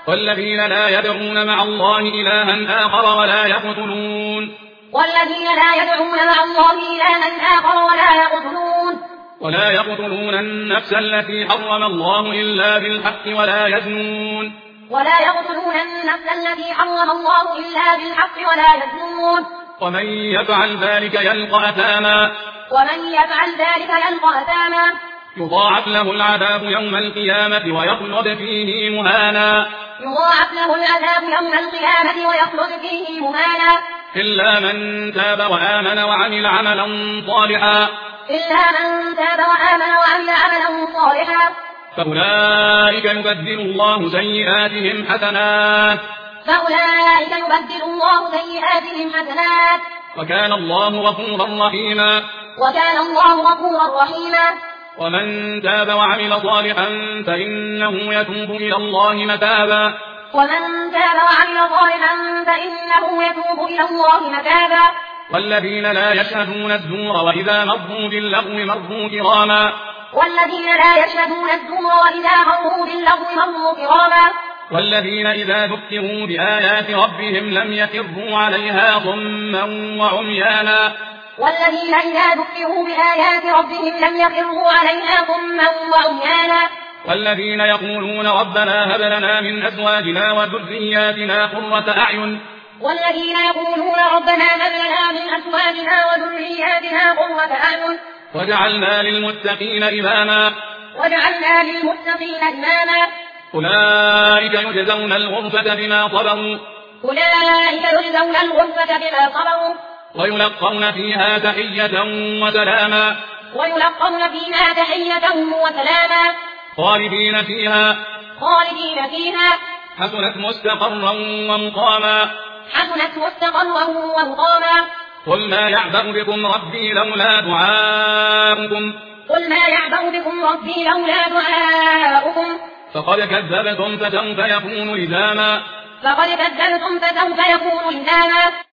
والذين لا يدعون مع الله إلها آخر ولا يقتلون النفس التي حرم الله إلا بالحق ولا يزنون ومن يفعل ذلك يلقى أثاما يضاعف له العذاب يوم القيامة ويخلد فيه مهانا إلا من تاب وآمن وعمل عملا صالحا فأولئك يبدل الله سيئاتهم حسنات وكان الله غفورا رحيما ومن تاب وعمل صالحا فإنه يتوب إلى الله متابا والذين لا يشهدون الزور وإذا مروا باللغو مروا كراما والذين إذا ذكروا بآيات ربهم لم يخروا عليها صما وعميانا والذين يقولون ربنا هب لنا من أزواجنا وذرياتنا قرة أعين واجعلنا للمتقين إماما أولئك يجزون الغرفة بما صبروا ويلقون فيها تحية وسلاما خالدين فيها حسنت مستقرا ومقاما قل ما يعبأ بكم ربي لولا دعاؤكم فقد كذبتم فسوف يكون لزاما